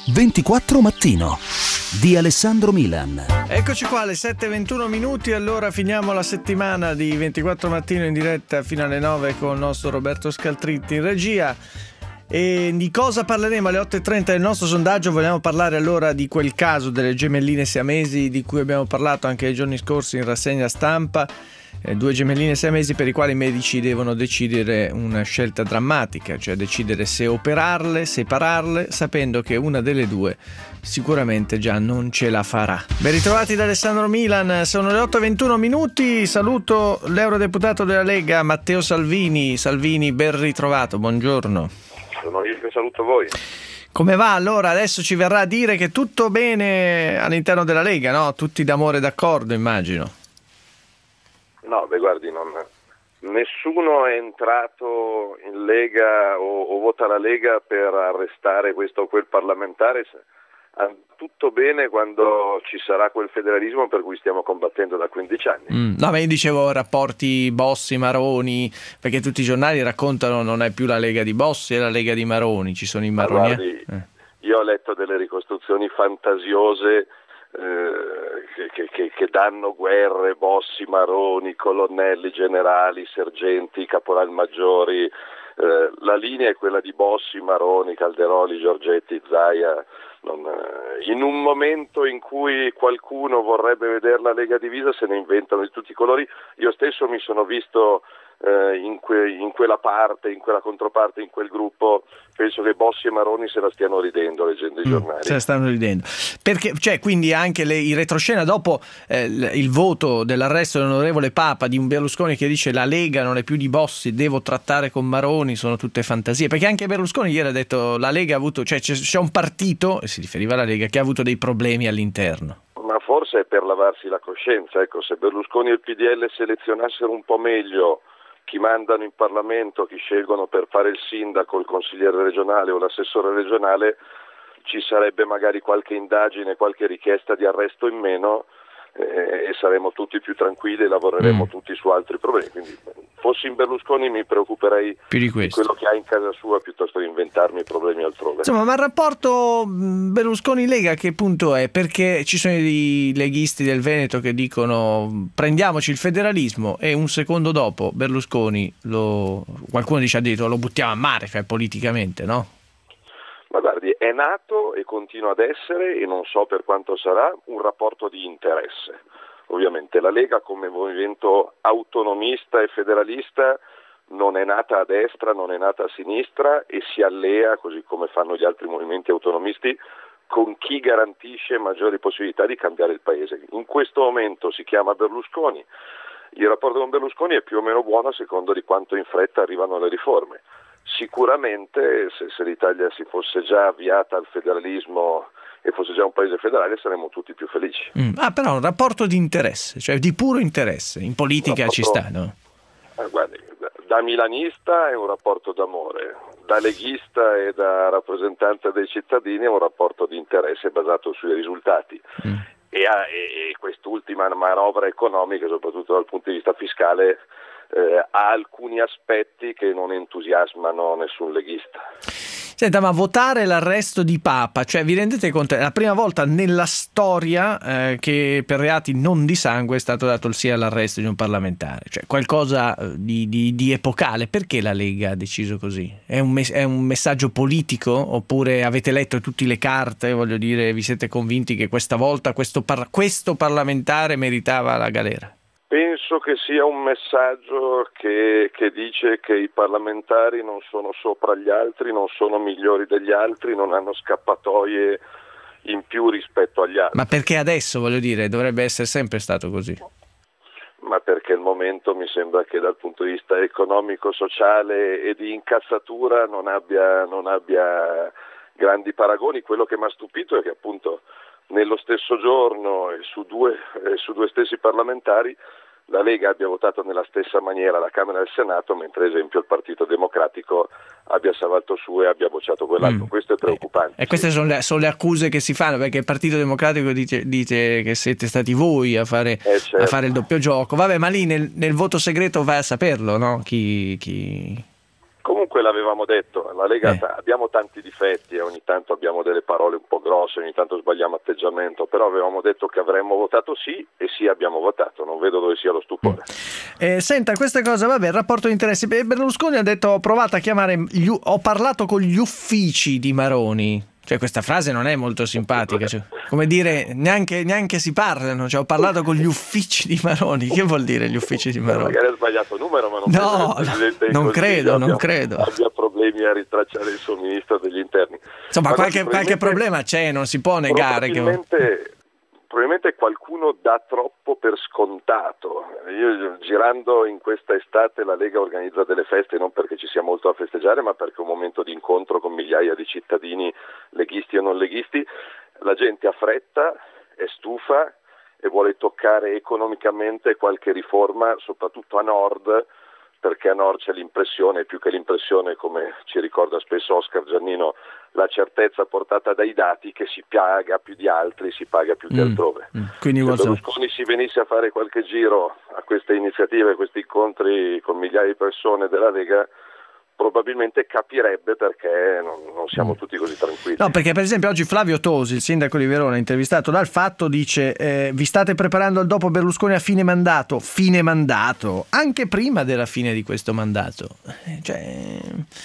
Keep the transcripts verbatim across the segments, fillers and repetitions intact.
ventiquattro Mattino di Alessandro Milan. Eccoci qua alle sette e ventuno minuti, allora finiamo la settimana di ventiquattro Mattino in diretta fino alle nove con il nostro Roberto Scaltritti in regia. E di cosa parleremo alle otto e trenta del nostro sondaggio? Vogliamo parlare allora di quel caso delle gemelline siamesi di cui abbiamo parlato anche nei giorni scorsi in rassegna stampa. Eh, due gemelline siamesi per i quali i medici devono decidere una scelta drammatica, cioè decidere se operarle, separarle, sapendo che una delle due sicuramente già non ce la farà. Ben ritrovati da Alessandro Milan, sono le otto e ventuno minuti, saluto l'eurodeputato della Lega Matteo Salvini. Salvini, ben ritrovato, buongiorno. Sono io che saluto voi. Come va allora? Adesso ci verrà a dire che tutto bene all'interno della Lega, no? Tutti d'amore e d'accordo, immagino. No, beh guardi, non, nessuno è entrato in Lega o, o vota la Lega per arrestare questo o quel parlamentare. Tutto bene quando ci sarà quel federalismo per cui stiamo combattendo da quindici anni. Mm, no, ma io dicevo rapporti Bossi, Maroni, perché tutti i giornali raccontano non è più la Lega di Bossi, è la Lega di Maroni, ci sono i Maroni. Guardi, eh. Io ho letto delle ricostruzioni fantasiose eh, che, che, che danno guerre, Bossi, Maroni, colonnelli, generali, sergenti, caporal maggiori. Eh, la linea è quella di Bossi, Maroni, Calderoli, Giorgetti, Zaia. Non, eh, in un momento in cui qualcuno vorrebbe vedere la Lega divisa se ne inventano di tutti i colori. Io stesso mi sono visto eh, in, que, in quella parte, in quella controparte, in quel gruppo. Penso che Bossi e Maroni se la stiano ridendo leggendo i mm, giornali. Se la stanno ridendo perché, cioè, quindi anche le, il retroscena dopo eh, il, il voto dell'arresto dell'onorevole Papa di un Berlusconi che dice la Lega non è più di Bossi, devo trattare con Maroni, sono tutte fantasie, perché anche Berlusconi ieri ha detto la Lega ha avuto, cioè c'è, c'è un partito, e si riferiva alla Lega, che ha avuto dei problemi all'interno. Ma forse è per lavarsi la coscienza, ecco, se Berlusconi e il P D L selezionassero un po' meglio chi mandano in Parlamento, chi scelgono per fare il sindaco, il consigliere regionale o l'assessore regionale, ci sarebbe magari qualche indagine, qualche richiesta di arresto in meno eh, e saremmo tutti più tranquilli e lavoreremo mm. tutti su altri problemi. Quindi fossi in Berlusconi mi preoccuperei più di, di quello che ha in casa sua piuttosto che inventarmi problemi altrove. Insomma, ma il rapporto Berlusconi-Lega che punto è? Perché ci sono i leghisti del Veneto che dicono prendiamoci il federalismo e un secondo dopo Berlusconi lo, qualcuno dice addirittura lo buttiamo a mare, cioè politicamente, no? Ma guardi, è nato e continua ad essere, e non so per quanto sarà, un rapporto di interesse. Ovviamente la Lega come movimento autonomista e federalista non è nata a destra, non è nata a sinistra e si allea, così come fanno gli altri movimenti autonomisti, con chi garantisce maggiori possibilità di cambiare il paese. In questo momento si chiama Berlusconi. Il rapporto con Berlusconi è più o meno buono a seconda di quanto in fretta arrivano le riforme. Sicuramente se, se l'Italia si fosse già avviata al federalismo e fosse già un paese federale saremmo tutti più felici. Mm. Ah, però un rapporto di interesse, cioè di puro interesse. In politica rapporto, ci sta, no? Eh, guardi, da, da milanista è un rapporto d'amore, da leghista e da rappresentante dei cittadini è un rapporto di interesse basato sui risultati. Mm. E, a, e, e quest'ultima manovra economica, soprattutto dal punto di vista fiscale, Eh, ha alcuni aspetti che non entusiasmano nessun leghista. Senta, ma votare l'arresto di Papa, cioè vi rendete conto, è la prima volta nella storia eh, che per reati non di sangue è stato dato il sì all'arresto di un parlamentare, cioè qualcosa di, di, di epocale. Perché la Lega ha deciso così? È un, mes- è un messaggio politico oppure avete letto tutte le carte, voglio dire, vi siete convinti che questa volta questo, par- questo parlamentare meritava la galera? Penso che sia un messaggio che, che dice che i parlamentari non sono sopra gli altri, non sono migliori degli altri, non hanno scappatoie in più rispetto agli altri. Ma perché adesso, voglio dire, dovrebbe essere sempre stato così? Ma perché il momento mi sembra che dal punto di vista economico, sociale e di incazzatura non abbia, non abbia grandi paragoni. Quello che mi ha stupito è che appunto nello stesso giorno e su due, eh, su due stessi parlamentari la Lega abbia votato nella stessa maniera alla Camera e al Senato, mentre ad esempio il Partito Democratico abbia salvato su e abbia bocciato quell'altro. Mm. Questo è preoccupante. E queste sono le, sono le accuse che si fanno, perché il Partito Democratico dice, dice che siete stati voi a fare, eh certo. a fare il doppio gioco. Vabbè, ma lì nel, nel voto segreto vai a saperlo, no? Chi... chi... comunque l'avevamo detto, la Lega eh. abbiamo tanti difetti e ogni tanto abbiamo delle parole un po' grosse, ogni tanto sbagliamo atteggiamento, però avevamo detto che avremmo votato sì e sì abbiamo votato, non vedo dove sia lo stupore. Eh, senta, questa cosa, vabbè, il rapporto di interessi. Berlusconi ha detto: ho provato a chiamare, gli, ho parlato con gli uffici di Maroni. Cioè, questa frase non è molto simpatica, cioè, come dire, neanche, neanche si parlano, cioè ho parlato con gli uffici di Maroni. Che vuol dire gli uffici di Maroni? Magari ha sbagliato numero, ma non, no, no, non credo, abbia, non credo. abbia problemi a ritracciare il suo ministro degli interni. Insomma, qualche, qualche problema c'è, non si può negare. Probabilmente, che... probabilmente qualcuno dà troppo per scontato. Io, girando in questa estate, la Lega organizza delle feste non perché ci sia molto da festeggiare, ma perché è un momento di incontro con migliaia di cittadini, leghisti o non leghisti. La gente ha fretta, è stufa e vuole toccare economicamente qualche riforma, soprattutto a nord, perché a nord c'è l'impressione, più che l'impressione, come ci ricorda spesso Oscar Giannino, la certezza portata dai dati che si paga più di altri, si paga più che altrove. Mm, quindi se Berlusconi si venisse a fare qualche giro a queste iniziative, a questi incontri con migliaia di persone della Lega, probabilmente capirebbe perché non, non siamo tutti così tranquilli. No, perché per esempio oggi Flavio Tosi, il sindaco di Verona, intervistato dal Fatto, dice eh, vi state preparando al dopo Berlusconi a fine mandato, fine mandato, anche prima della fine di questo mandato. Eh, cioè...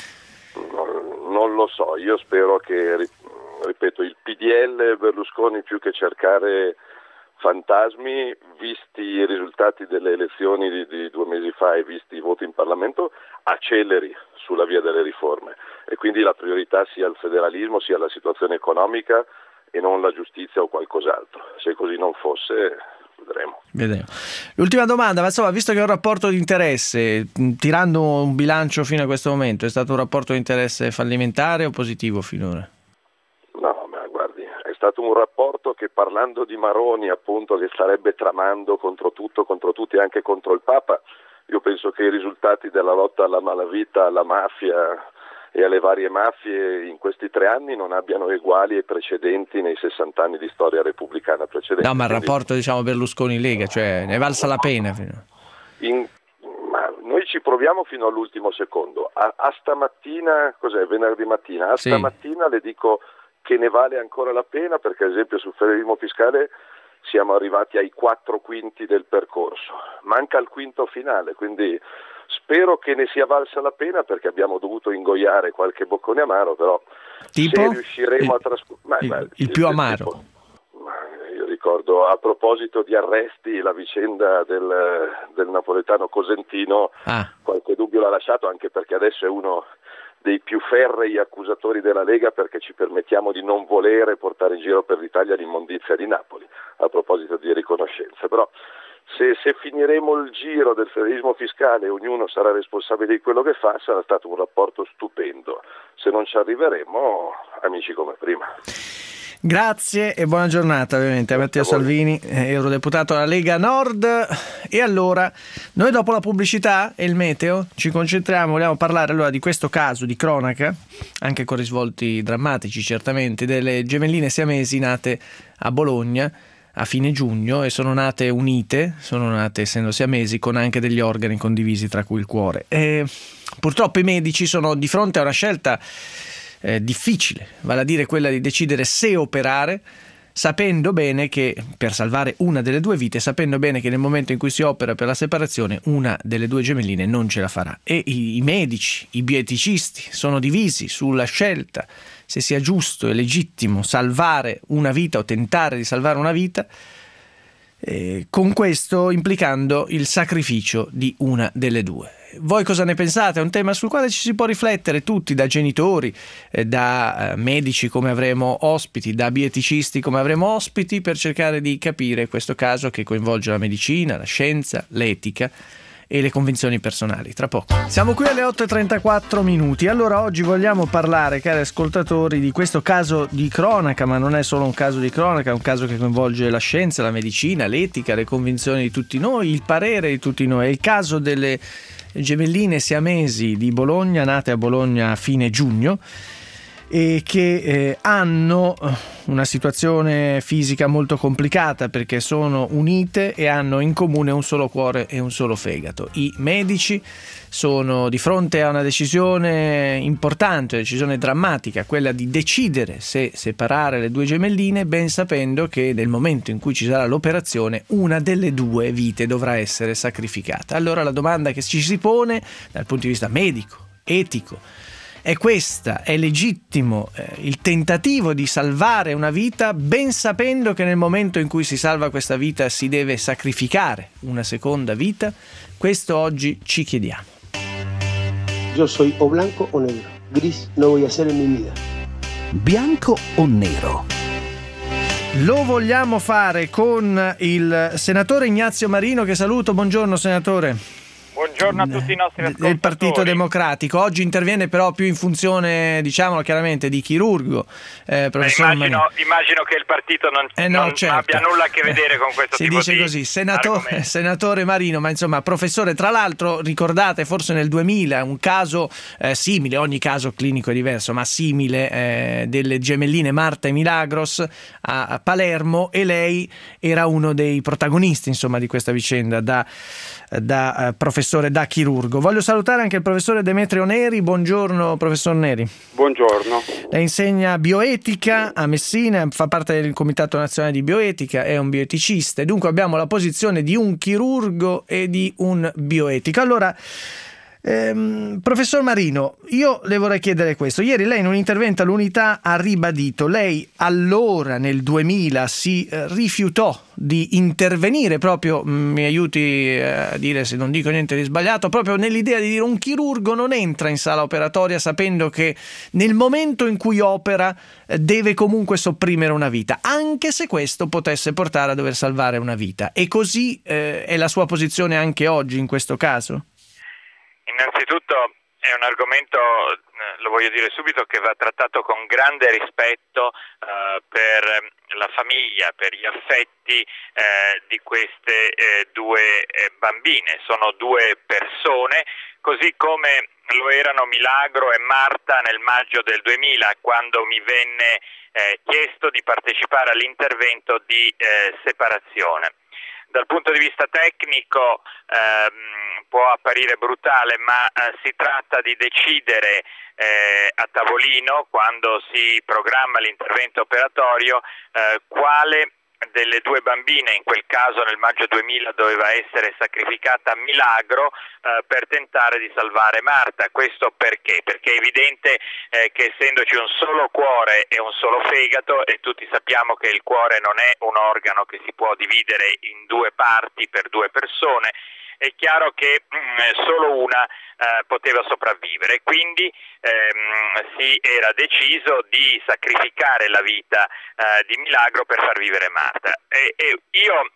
non, non lo so, io spero che, ripeto, il P D L Berlusconi, più che cercare fantasmi, visti i risultati delle elezioni di, di due mesi fa e visti i voti in Parlamento, acceleri sulla via delle riforme e quindi la priorità sia il federalismo, sia la situazione economica e non la giustizia o qualcos'altro. Se così non fosse, vedremo. Vedremo. L'ultima domanda, ma insomma, visto che è un rapporto di interesse, tirando un bilancio fino a questo momento, è stato un rapporto di interesse fallimentare o positivo finora? No, ma guardi, è stato un rapporto che, parlando di Maroni, appunto, che starebbe tramando contro tutto, contro tutti, anche contro il Papa, io penso che i risultati della lotta alla malavita, alla mafia e alle varie mafie in questi tre anni non abbiano eguali e precedenti nei sessanta anni di storia repubblicana precedente. No, ma il rapporto, diciamo, Berlusconi-Lega, cioè ne è valsa la pena? In, ma noi ci proviamo fino all'ultimo secondo. A, a stamattina, cos'è, venerdì mattina, a sì. stamattina le dico che ne vale ancora la pena, perché ad esempio sul federalismo fiscale siamo arrivati ai quattro quinti del percorso, manca il quinto finale, quindi spero che ne sia valsa la pena, perché abbiamo dovuto ingoiare qualche boccone amaro, però tipo? se riusciremo il, a trascorrere... Il, il, il più amaro. Tipo, io ricordo, a proposito di arresti, la vicenda del, del napoletano Cosentino, ah. qualche dubbio l'ha lasciato, anche perché adesso è uno dei più ferrei accusatori della Lega, perché ci permettiamo di non volere portare in giro per l'Italia l'immondizia di Napoli, a proposito di riconoscenza. Però se, se finiremo il giro del federalismo fiscale e ognuno sarà responsabile di quello che fa, sarà stato un rapporto stupendo. Se non ci arriveremo, amici come prima. Grazie e buona giornata ovviamente a Matteo Salvini, eurodeputato della Lega Nord. E allora, noi dopo la pubblicità e il meteo ci concentriamo, vogliamo parlare allora di questo caso di cronaca, anche con risvolti drammatici certamente, delle gemelline siamesi nate a Bologna a fine giugno e sono nate unite, sono nate essendo siamesi con anche degli organi condivisi tra cui il cuore. E purtroppo i medici sono di fronte a una scelta Eh, difficile, vale a dire quella di decidere se operare, sapendo bene che per salvare una delle due vite, sapendo bene che nel momento in cui si opera per la separazione una delle due gemelline non ce la farà. E i, i medici, i bioeticisti sono divisi sulla scelta se sia giusto e legittimo salvare una vita o tentare di salvare una vita, eh, con questo implicando il sacrificio di una delle due. Voi cosa ne pensate? È un tema sul quale ci si può riflettere tutti, da genitori, eh, da eh, medici come avremo ospiti, da bioeticisti come avremo ospiti, per cercare di capire questo caso che coinvolge la medicina, la scienza, l'etica e le convinzioni personali. Tra poco. Siamo qui alle otto e trentaquattro minuti. Allora oggi vogliamo parlare, cari ascoltatori, di questo caso di cronaca, ma non è solo un caso di cronaca, è un caso che coinvolge la scienza, la medicina, l'etica, le convinzioni di tutti noi, il parere di tutti noi. È il caso delle gemelline siamesi di Bologna, nate a Bologna a fine giugno, e che eh, hanno una situazione fisica molto complicata perché sono unite e hanno in comune un solo cuore e un solo fegato. I medici sono di fronte a una decisione importante, una decisione drammatica, quella di decidere se separare le due gemelline, ben sapendo che nel momento in cui ci sarà l'operazione una delle due vite dovrà essere sacrificata. Allora la domanda che ci si pone dal punto di vista medico, etico, è questa: è legittimo eh, il tentativo di salvare una vita, ben sapendo che nel momento in cui si salva questa vita si deve sacrificare una seconda vita? Questo oggi ci chiediamo. Yo soy o blanco o negro. Gris no voy a ser en mi vida. Bianco o nero? Lo vogliamo fare con il senatore Ignazio Marino, che saluto. Buongiorno senatore. Buongiorno a tutti i nostri ascoltatori. Del Partito Democratico. Oggi interviene però più in funzione, diciamolo chiaramente, di chirurgo. Eh, professor Beh, immagino, immagino che il partito non, eh no, non certo. abbia nulla a che vedere con questo si tipo dice di così, senatore, senatore Marino, ma insomma professore. Tra l'altro ricordate forse nel duemila un caso eh, simile, ogni caso clinico è diverso, ma simile, eh, delle gemelline Marta e Milagros a, a Palermo, e lei era uno dei protagonisti insomma di questa vicenda da, da uh, professore, da chirurgo. Voglio salutare anche il professore Demetrio Neri. Buongiorno professor Neri. Buongiorno. Lei insegna bioetica a Messina, fa parte del Comitato Nazionale di Bioetica, è un bioeticista e dunque abbiamo la posizione di un chirurgo e di un bioetico. Allora, ehm, professor Marino, io le vorrei chiedere questo. Ieri lei in un intervento all'Unità ha ribadito, lei allora nel duemila si eh, rifiutò di intervenire proprio, mi aiuti a dire se non dico niente di sbagliato, proprio nell'idea di dire un chirurgo non entra in sala operatoria sapendo che nel momento in cui opera deve comunque sopprimere una vita, anche se questo potesse portare a dover salvare una vita. E così eh, è la sua posizione anche oggi in questo caso? Innanzitutto è un argomento, lo voglio dire subito, che va trattato con grande rispetto eh, per la famiglia, per gli affetti eh, di queste eh, due eh, bambine. Sono due persone, così come lo erano Milagro e Marta nel maggio del duemila, quando mi venne eh, chiesto di partecipare all'intervento di eh, separazione. Dal punto di vista tecnico ehm, può apparire brutale, ma eh, si tratta di decidere eh, a tavolino, quando si programma l'intervento operatorio, eh, quale delle due bambine, in quel caso nel maggio duemila doveva essere sacrificata Milagro eh, per tentare di salvare Marta. Questo perché? Perché è evidente eh, che essendoci un solo cuore e un solo fegato, e tutti sappiamo che il cuore non è un organo che si può dividere in due parti per due persone, è chiaro che mh, solo una eh, poteva sopravvivere, quindi ehm, si era deciso di sacrificare la vita eh, di Milagro per far vivere Marta. E, e io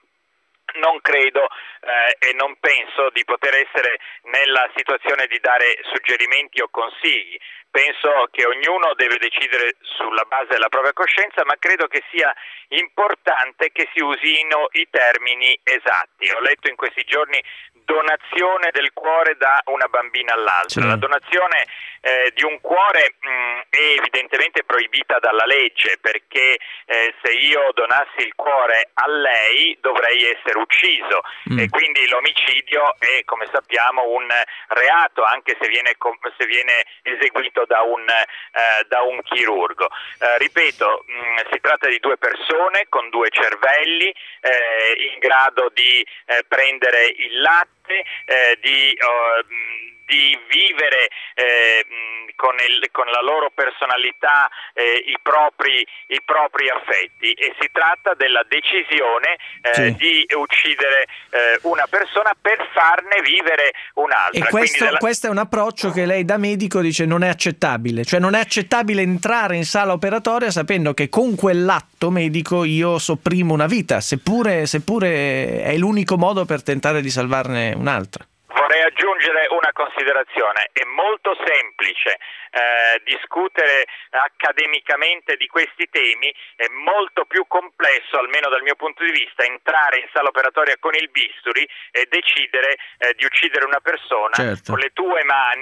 non credo eh, e non penso di poter essere nella situazione di dare suggerimenti o consigli. Penso che ognuno deve decidere sulla base della propria coscienza, ma credo che sia importante che si usino i termini esatti. Ho letto in questi giorni donazione del cuore da una bambina all'altra. Sì. La donazione eh, di un cuore mh, è evidentemente proibita dalla legge, perché eh, se io donassi il cuore a lei dovrei essere ucciso mm. e quindi l'omicidio è, come sappiamo, un reato, anche se viene, se viene eseguito da un, eh, da un chirurgo. Eh, ripeto, mh, si tratta di due persone con due cervelli eh, in grado di eh, prendere il latte, eh, di, uh, di vivere eh, con, il, con la loro personalità eh, i, propri, i propri affetti, e si tratta della decisione eh, sì. di uccidere eh, una persona per farne vivere un'altra. E questo, della... questo è un approccio che lei da medico dice non è accettabile, cioè non è accettabile entrare in sala operatoria sapendo che con quell'atto medico io sopprimo una vita, seppure, seppure è l'unico modo per tentare di salvarne un'altra. Vorrei aggiungere una considerazione: è molto semplice eh, discutere accademicamente di questi temi, è molto più complesso, almeno dal mio punto di vista, entrare in sala operatoria con il bisturi e decidere eh, di uccidere una persona, certo, con le tue mani,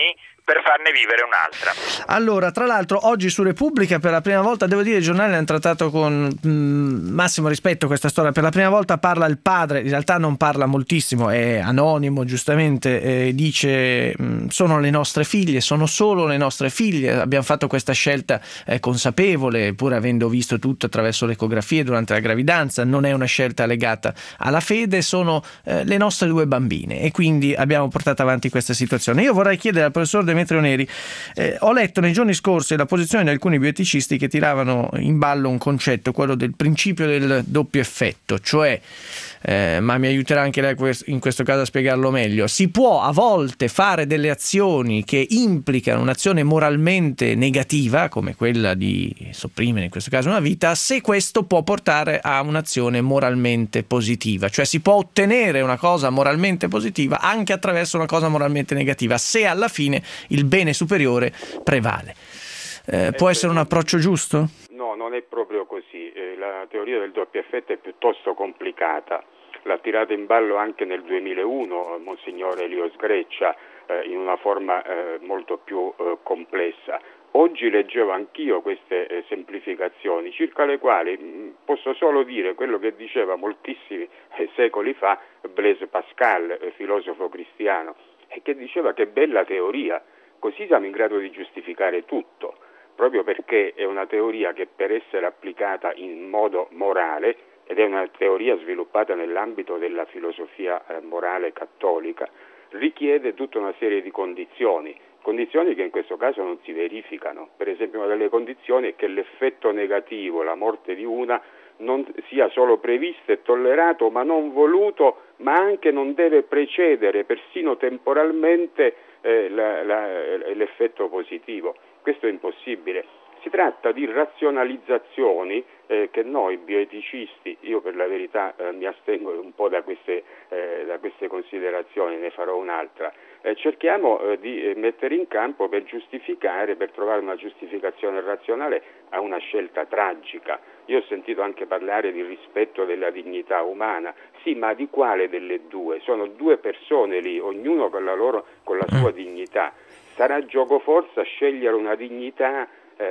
per farne vivere un'altra. Allora, tra l'altro, oggi su Repubblica per la prima volta, devo dire, i giornali hanno trattato con mh, massimo rispetto questa storia. Per la prima volta parla il padre, in realtà non parla moltissimo, è anonimo, giustamente, eh, dice mh, sono le nostre figlie, sono solo le nostre figlie, abbiamo fatto questa scelta eh, consapevole, pur avendo visto tutto attraverso le ecografie durante la gravidanza, non è una scelta legata alla fede, sono eh, le nostre due bambine, e quindi abbiamo portato avanti questa situazione. Io vorrei chiedere al professor Demetrio Neri, eh, ho letto nei giorni scorsi la posizione di alcuni bioeticisti che tiravano in ballo un concetto, quello del principio del doppio effetto, cioè eh, ma mi aiuterà anche lei in questo caso a spiegarlo meglio, si può a volte fare delle azioni che implicano un'azione moralmente negativa, come quella di sopprimere in questo caso una vita, se questo può portare a un'azione moralmente positiva, cioè si può ottenere una cosa moralmente positiva anche attraverso una cosa moralmente negativa, se alla fine il bene superiore prevale. Eh, può essere un approccio giusto? No, non è proprio così. Eh, la teoria del doppio effetto è piuttosto complicata. L'ha tirata in ballo anche nel duemilauno Monsignore Elio Sgreccia eh, in una forma eh, molto più eh, complessa. Oggi leggevo anch'io queste eh, semplificazioni, circa le quali mh, posso solo dire quello che diceva moltissimi eh, secoli fa Blaise Pascal, eh, filosofo cristiano, e che diceva che bella teoria, così siamo in grado di giustificare tutto, proprio perché è una teoria che per essere applicata in modo morale, ed è una teoria sviluppata nell'ambito della filosofia eh, morale cattolica, richiede tutta una serie di condizioni, condizioni che in questo caso non si verificano. Per esempio, una delle condizioni è che l'effetto negativo, la morte di una, non sia solo previsto e tollerato, ma non voluto, ma anche non deve precedere persino temporalmente eh, la, la, l'effetto positivo. Questo è impossibile. Si tratta di razionalizzazioni eh, che noi bioeticisti, io per la verità eh, mi astengo un po' da queste, eh, da queste considerazioni, ne farò un'altra, eh, cerchiamo eh, di mettere in campo per giustificare, per trovare una giustificazione razionale a una scelta tragica. Io ho sentito anche parlare di rispetto della dignità umana, sì, ma di quale delle due? Sono due persone lì, ognuno con la, loro, con la sua dignità. Sarà giocoforza scegliere una dignità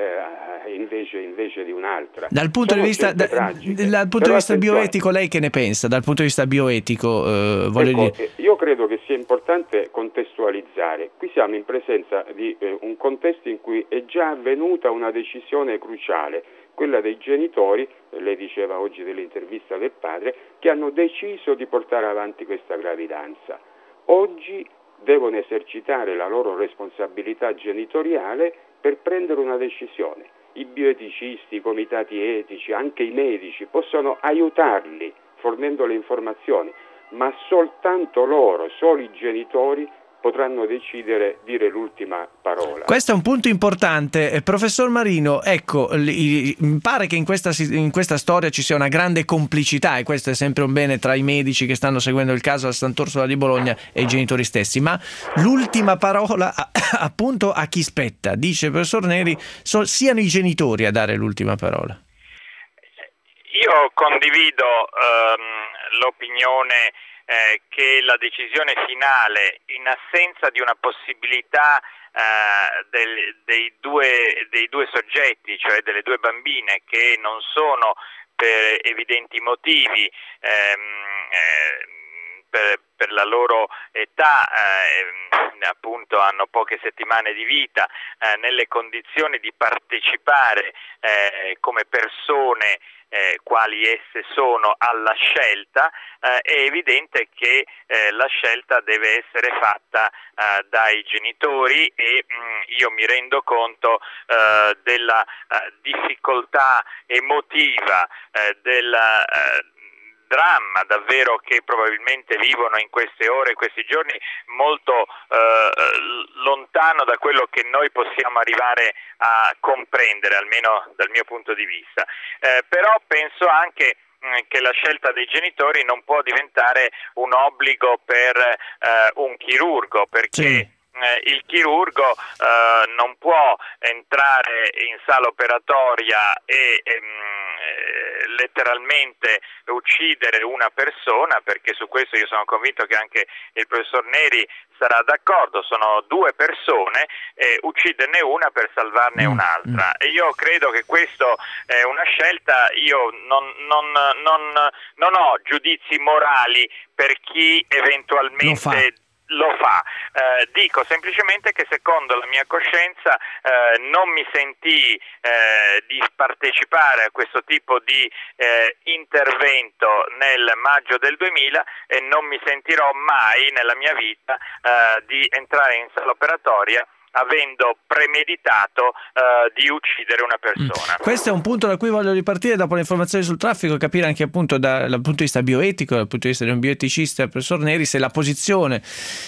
Eh, invece, invece di un'altra. Dal punto Sono di vista, da, dal punto di vista bioetico, lei che ne pensa? Dal punto di vista bioetico, eh, voglio ecco, dire... io credo che sia importante contestualizzare. Qui siamo in presenza di eh, un contesto in cui è già avvenuta una decisione cruciale, quella dei genitori, lei diceva oggi dell'intervista del padre, che hanno deciso di portare avanti questa gravidanza. Oggi devono esercitare la loro responsabilità genitoriale per prendere una decisione. I bioeticisti, i comitati etici, anche i medici possono aiutarli fornendo le informazioni, ma soltanto loro, solo i genitori, potranno decidere, dire l'ultima parola. Questo è un punto importante. Eh, professor Marino, ecco, li, mi pare che in questa, in questa storia ci sia una grande complicità, e questo è sempre un bene, tra i medici che stanno seguendo il caso al Sant'Orsola di Bologna e i genitori stessi, ma l'ultima parola appunto a chi spetta? Dice il professor Neri, so, siano i genitori a dare l'ultima parola. Io condivido ehm, l'opinione Eh, che la decisione finale, in assenza di una possibilità eh, del, dei, due, dei due soggetti, cioè delle due bambine che non sono per evidenti motivi ehm, eh, per, per la loro età, eh, appunto hanno poche settimane di vita, eh, nelle condizioni di partecipare eh, come persone Eh, quali esse sono alla scelta, eh, è evidente che eh, la scelta deve essere fatta eh, dai genitori e mh, io mi rendo conto eh, della eh, difficoltà emotiva, eh, del eh, dramma davvero che probabilmente vivono in queste ore, questi giorni, molto eh, lontano da quello che noi possiamo arrivare a comprendere, almeno dal mio punto di vista. Eh, però penso anche mh, che la scelta dei genitori non può diventare un obbligo per eh, un chirurgo, perché sì. Eh, il chirurgo eh, non può entrare in sala operatoria e ehm, eh, letteralmente uccidere una persona, perché su questo io sono convinto che anche il professor Neri sarà d'accordo, sono due persone, eh, ucciderne una per salvarne mm. un'altra. E io credo che questo è una scelta, io non, non, non, non ho giudizi morali per chi eventualmente lo fa, eh, dico semplicemente che secondo la mia coscienza eh, non mi sentii eh, di partecipare a questo tipo di eh, intervento nel maggio del duemila e non mi sentirò mai nella mia vita eh, di entrare in sala operatoria avendo premeditato uh, di uccidere una persona. Mm. Questo è un punto da cui voglio ripartire dopo le informazioni sul traffico, capire anche appunto dal punto di vista bioetico, dal punto di vista di un bioeticista, il professor Neri, se la posizione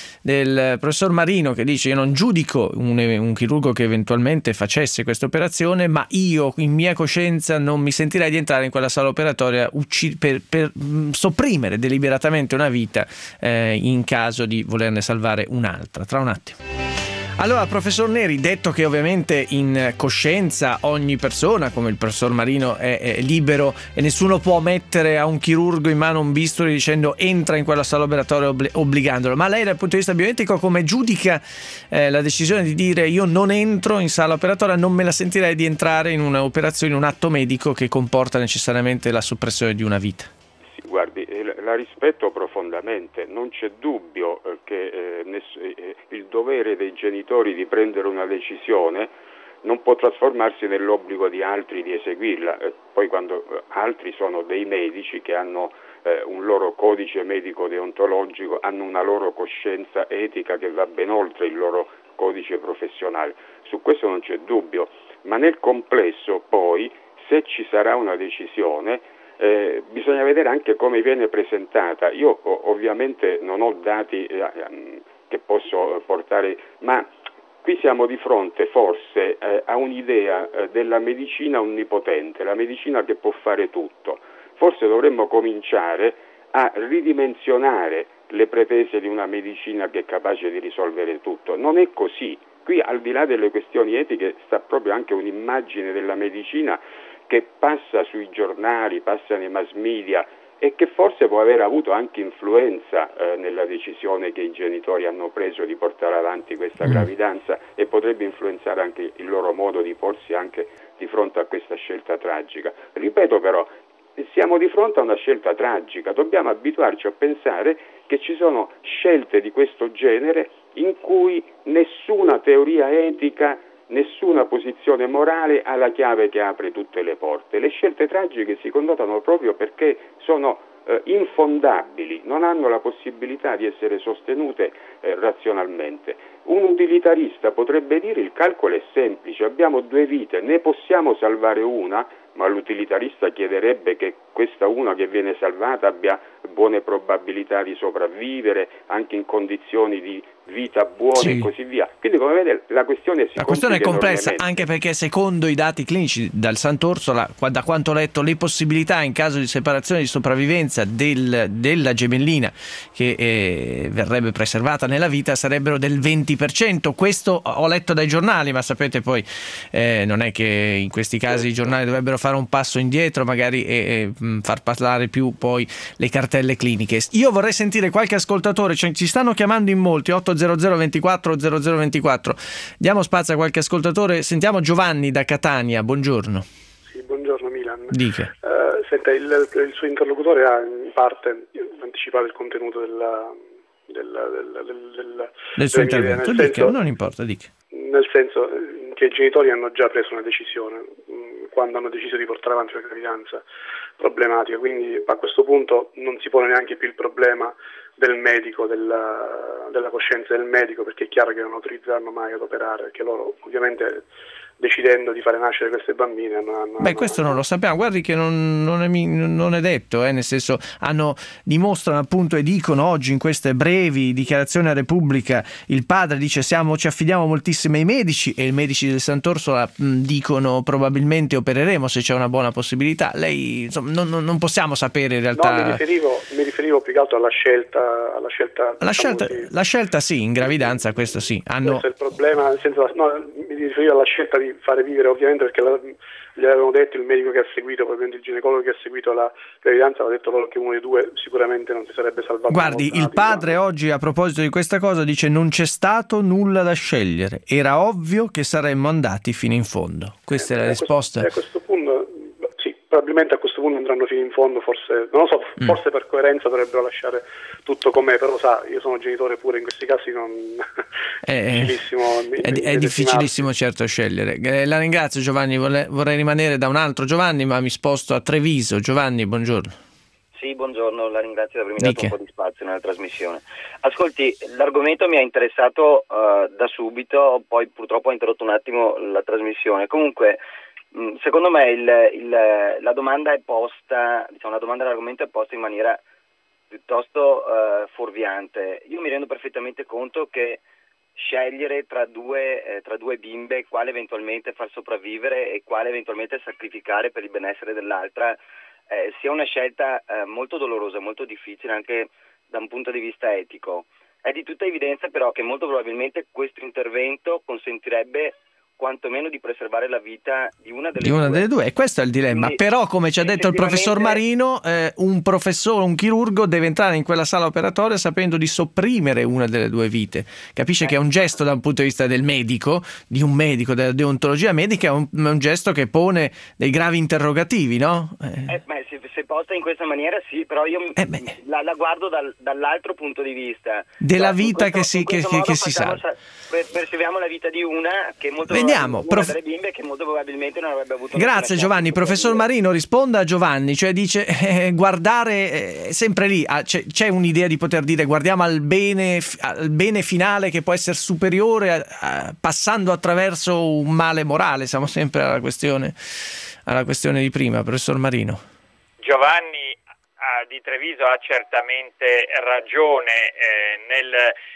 del professor Marino, che dice: io non giudico un, un chirurgo che eventualmente facesse questa operazione, ma io in mia coscienza non mi sentirei di entrare in quella sala operatoria ucc- per, per mh, sopprimere deliberatamente una vita eh, in caso di volerne salvare un'altra. Tra un attimo. Allora, professor Neri, detto che ovviamente in coscienza ogni persona, come il professor Marino, è, è libero e nessuno può mettere a un chirurgo in mano un bisturi dicendo entra in quella sala operatoria obli- obbligandolo, ma lei dal punto di vista bioetico come giudica eh, la decisione di dire io non entro in sala operatoria, non me la sentirei di entrare in un'operazione, in un atto medico che comporta necessariamente la soppressione di una vita? Guardi, la rispetto profondamente, non c'è dubbio che eh, ness- eh, il dovere dei genitori di prendere una decisione non può trasformarsi nell'obbligo di altri di eseguirla, eh, poi quando eh, altri sono dei medici che hanno eh, un loro codice medico deontologico, hanno una loro coscienza etica che va ben oltre il loro codice professionale, su questo non c'è dubbio, ma nel complesso poi se ci sarà una decisione Eh, bisogna vedere anche come viene presentata. Io o, ovviamente non ho dati eh, che posso portare, ma qui siamo di fronte forse eh, a un'idea eh, della medicina onnipotente, la medicina che può fare tutto. Forse dovremmo cominciare a ridimensionare le pretese di una medicina che è capace di risolvere tutto. Non è così. Qui, al di là delle questioni etiche, sta proprio anche un'immagine della medicina che passa sui giornali, passa nei mass media e che forse può aver avuto anche influenza eh, nella decisione che i genitori hanno preso di portare avanti questa mm. gravidanza e potrebbe influenzare anche il loro modo di porsi anche di fronte a questa scelta tragica. Ripeto però, siamo di fronte a una scelta tragica, dobbiamo abituarci a pensare che ci sono scelte di questo genere in cui nessuna teoria etica, nessuna posizione morale ha la chiave che apre tutte le porte. Le scelte tragiche si connotano proprio perché sono eh, infondabili, non hanno la possibilità di essere sostenute eh, razionalmente. Un utilitarista potrebbe dire il calcolo è semplice, abbiamo due vite, ne possiamo salvare una, ma l'utilitarista chiederebbe che questa una che viene salvata abbia buone probabilità di sopravvivere, anche in condizioni di vita buone sì. e così via. Quindi come vede la questione si La questione è complessa enormemente. Anche perché secondo i dati clinici dal Sant'Orsola, da quanto ho letto, le possibilità in caso di separazione di sopravvivenza del, della gemellina che eh, verrebbe preservata nella vita sarebbero del venti per cento. Questo ho letto dai giornali, ma sapete poi eh, non è che in questi casi i giornali dovrebbero fare un passo indietro magari e, e far parlare più poi le cartelle cliniche. Io vorrei sentire qualche ascoltatore, cioè, ci stanno chiamando in molti, otto zero zero ventiquattro zero zero ventiquattro. Diamo spazio a qualche ascoltatore. Sentiamo Giovanni da Catania, buongiorno. Sì, buongiorno Milan. Dica. Uh, senta, il, il suo interlocutore ha in parte anticipato il contenuto della, della, della, del, del, del suo intervento. Dica, senso, non importa, dica. Nel senso che i genitori hanno già preso una decisione quando hanno deciso di portare avanti una gravidanza problematica, quindi a questo punto non si pone neanche più il problema del medico, della, della coscienza del medico, perché è chiaro che non autorizzeranno mai ad operare, perché loro ovviamente decidendo di fare nascere queste bambine hanno, hanno, beh questo hanno... non lo sappiamo, guardi che non, non, è, non è detto, eh, nel senso hanno dimostrano appunto e dicono oggi in queste brevi dichiarazioni a Repubblica, il padre dice siamo, ci affidiamo moltissimo ai medici e i medici del Sant'Orsola mh, dicono probabilmente opereremo se c'è una buona possibilità. Lei insomma non, non possiamo sapere in realtà. No, mi riferivo, mi riferivo più che altro alla scelta alla scelta, la, diciamo scelta così. La scelta sì, in gravidanza questo sì hanno... questo è il problema, nel senso, no, mi riferivo alla scelta di fare vivere, ovviamente perché la, gli avevano detto, il medico che ha seguito, probabilmente il ginecologo che ha seguito la gravidanza aveva detto loro che uno dei due sicuramente non si sarebbe salvato. Guardi, il padre oggi a proposito di questa cosa dice: non c'è stato nulla da scegliere, era ovvio che saremmo andati fino in fondo. Questa eh, è la risposta. Questo, a questo punto sì, probabilmente a questo punto andranno fino in fondo, forse non lo so, mm. forse per coerenza dovrebbero lasciare tutto com'è, però sa, io sono genitore pure, in questi casi non è difficilissimo, è, è difficilissimo certo scegliere. Eh, la ringrazio Giovanni, vorrei, vorrei rimanere da un altro Giovanni, ma mi sposto a Treviso. Giovanni, buongiorno. Sì, buongiorno, la ringrazio di avermi dato un po' di spazio nella trasmissione. Ascolti, l'argomento mi ha interessato uh, da subito, poi purtroppo ho interrotto un attimo la trasmissione. Comunque, mh, secondo me il, il, la domanda è posta, diciamo, la domanda dell'argomento è posta in maniera piuttosto uh, fuorviante. Io mi rendo perfettamente conto che scegliere tra due, eh, tra due bimbe quale eventualmente far sopravvivere e quale eventualmente sacrificare per il benessere dell'altra eh, sia una scelta eh, molto dolorosa, molto difficile anche da un punto di vista etico. È di tutta evidenza però che molto probabilmente questo intervento consentirebbe quantomeno di preservare la vita di una delle di una due. delle due, e questo è il dilemma. Quindi, però, come ci ha detto il professor Marino, eh, un professore, un chirurgo deve entrare in quella sala operatoria sapendo di sopprimere una delle due vite. Capisce eh. che è un gesto dal punto di vista del medico, di un medico, della deontologia medica, è un, un gesto che pone dei gravi interrogativi, no? Eh. Eh, beh, se, se posta in questa maniera sì, però io eh la, la guardo dal, dall'altro punto di vista. Della cioè, vita questo, che si, che, che, che si salva. Perseviamo la vita di una che molto Vediamo, una prof... delle bimbe che molto probabilmente non avrebbe avuto. Grazie Giovanni. Professor Marino, risponda a Giovanni, cioè dice eh, guardare eh, sempre lì, ah, c'è, c'è un'idea di poter dire guardiamo al bene, al bene finale che può essere superiore a, a, passando attraverso un male morale. Siamo sempre alla questione, alla questione di prima, professor Marino. Giovanni ah, di Treviso ha certamente ragione eh, nel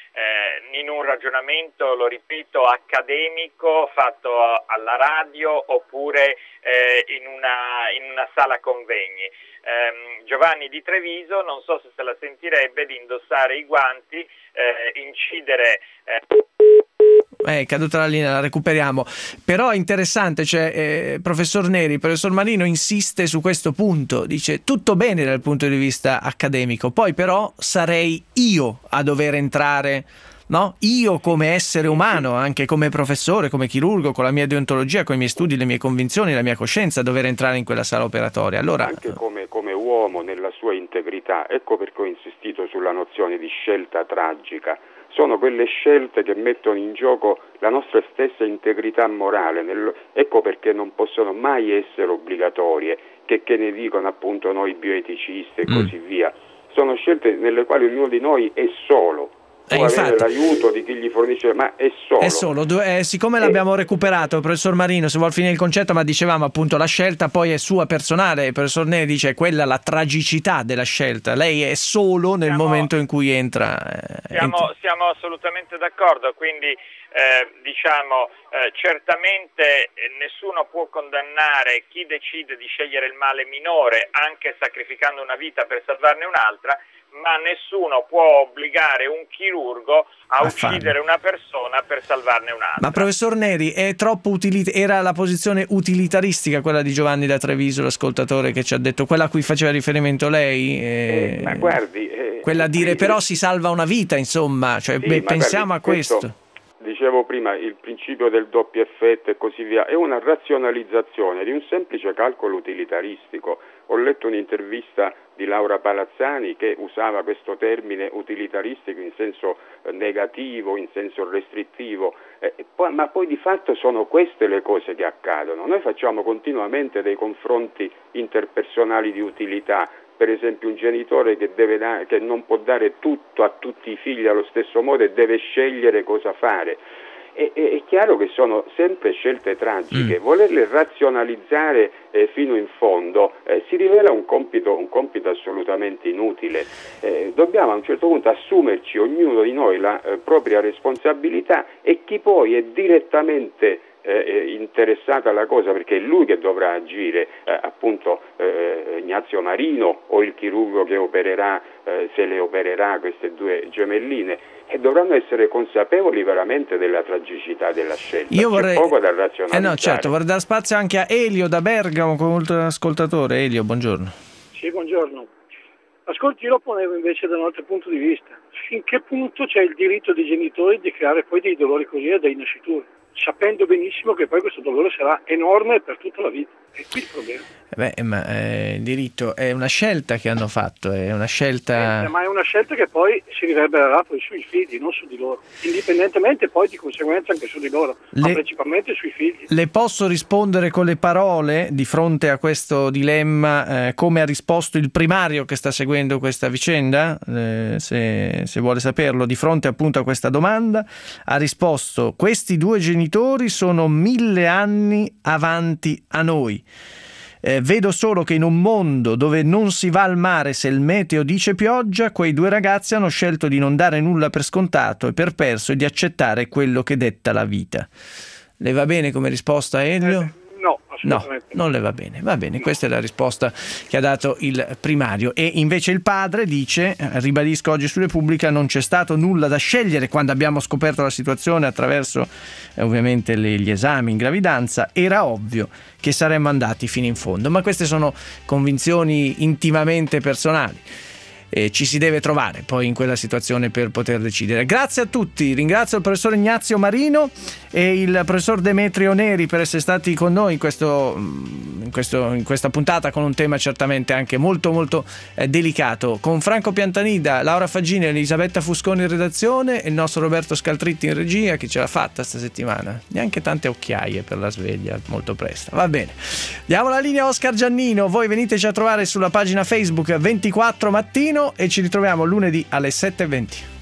Eh, in un ragionamento, lo ripeto, accademico fatto alla radio oppure eh, in, una, in una sala convegni. Eh, Giovanni di Treviso, non so se se la sentirebbe di indossare i guanti, eh, incidere... Eh, È caduta la linea, la recuperiamo. Però è interessante, cioè, eh, professor Neri, professor Marino insiste su questo punto, dice tutto bene dal punto di vista accademico, poi però sarei io a dover entrare, no? Io come essere umano, anche come professore, come chirurgo, con la mia deontologia, con i miei studi, le mie convinzioni, la mia coscienza, a dover entrare in quella sala operatoria. Allora, anche come, come uomo nella sua integrità, ecco perché ho insistito sulla nozione di scelta tragica. Sono quelle scelte che mettono in gioco la nostra stessa integrità morale, nel, ecco perché non possono mai essere obbligatorie, che, che ne dicono appunto noi bioeticisti e mm. così via. Sono scelte nelle quali ognuno di noi è solo. Può eh, avere infatti, l'aiuto di chi gli fornisce, ma è solo. È solo. Eh, siccome l'abbiamo recuperato, professor Marino, se vuol finire il concetto, ma dicevamo appunto la scelta poi è sua personale, il professor Neri dice quella la tragicità della scelta. Lei è solo nel siamo, momento in cui entra. Eh, siamo, entra. siamo assolutamente d'accordo, quindi eh, diciamo eh, certamente nessuno può condannare chi decide di scegliere il male minore anche sacrificando una vita per salvarne un'altra, ma nessuno può obbligare un chirurgo a, a uccidere farlo. Una persona per salvarne un'altra. Ma professor Neri, è troppo utilita- era la posizione utilitaristica quella di Giovanni da Treviso, l'ascoltatore che ci ha detto, quella a cui faceva riferimento lei? Eh, eh, ma guardi, eh, quella a dire però si salva una vita, insomma, cioè, sì, beh, pensiamo guardi, a questo. questo. Dicevo prima, il principio del doppio effetto e così via, è una razionalizzazione di un semplice calcolo utilitaristico. Ho letto un'intervista di Laura Palazzani che usava questo termine utilitaristico in senso negativo, in senso restrittivo, eh, poi, ma poi di fatto sono queste le cose che accadono. Noi facciamo continuamente dei confronti interpersonali di utilità. Per esempio un genitore che, deve da- che non può dare tutto a tutti i figli allo stesso modo e deve scegliere cosa fare. E, e, è chiaro che sono sempre scelte tragiche. Mm. Volerle razionalizzare eh, fino in fondo eh, si rivela un compito, un compito assolutamente inutile. Eh, dobbiamo a un certo punto assumerci ognuno di noi la eh, propria responsabilità, e chi poi è direttamente eh, interessata alla cosa, perché è lui che dovrà agire, eh, appunto eh, Ignazio Marino o il chirurgo che opererà, eh, se le opererà queste due gemelline, e dovranno essere consapevoli veramente della tragicità della scelta. Io vorrei... C'è poco da razionalizzare. Eh no, certo, vorrei dare spazio anche a Elio da Bergamo, con un ascoltatore. Elio, buongiorno. Sì, buongiorno. Ascolti, io lo ponevo invece da un altro punto di vista. Fin che punto c'è il diritto dei genitori di creare poi dei dolori così e dei nascituri, sapendo benissimo che poi questo dolore sarà enorme per tutta la vita? È qui il problema. Beh, ma eh, il diritto è una scelta che hanno fatto, è una scelta... Eh, ma è una scelta che poi si riverbererà poi sui figli, non su di loro, indipendentemente poi di conseguenza anche su di loro, le... ma principalmente sui figli. Le posso rispondere con le parole di fronte a questo dilemma, eh, come ha risposto il primario che sta seguendo questa vicenda, eh, se, se vuole saperlo, di fronte appunto a questa domanda, ha risposto: questi due genitori sono mille anni avanti a noi. Eh, vedo solo che in un mondo dove non si va al mare se il meteo dice pioggia, quei due ragazzi hanno scelto di non dare nulla per scontato e per perso e di accettare quello che detta la vita. Le va bene come risposta, Elio? Eh, no, assolutamente no, non le va bene. Va bene, questa è la risposta che ha dato il primario. E invece il padre dice, ribadisco oggi su Repubblica, non c'è stato nulla da scegliere quando abbiamo scoperto la situazione attraverso eh, ovviamente le, gli esami in gravidanza, era ovvio che saremmo andati fino in fondo, ma queste sono convinzioni intimamente personali. E ci si deve trovare poi in quella situazione per poter decidere. Grazie a tutti, ringrazio il professor Ignazio Marino e il professor Demetrio Neri per essere stati con noi in, questo, in, questo, in questa puntata con un tema certamente anche molto molto eh, delicato, con Franco Piantanida, Laura Faggini, Elisabetta Fusconi in redazione e il nostro Roberto Scaltritti in regia, che ce l'ha fatta sta settimana, neanche tante occhiaie per la sveglia molto presto. Va bene, diamo la linea a Oscar Giannino, voi veniteci a trovare sulla pagina Facebook ventiquattro Mattino e ci ritroviamo lunedì alle sette e venti.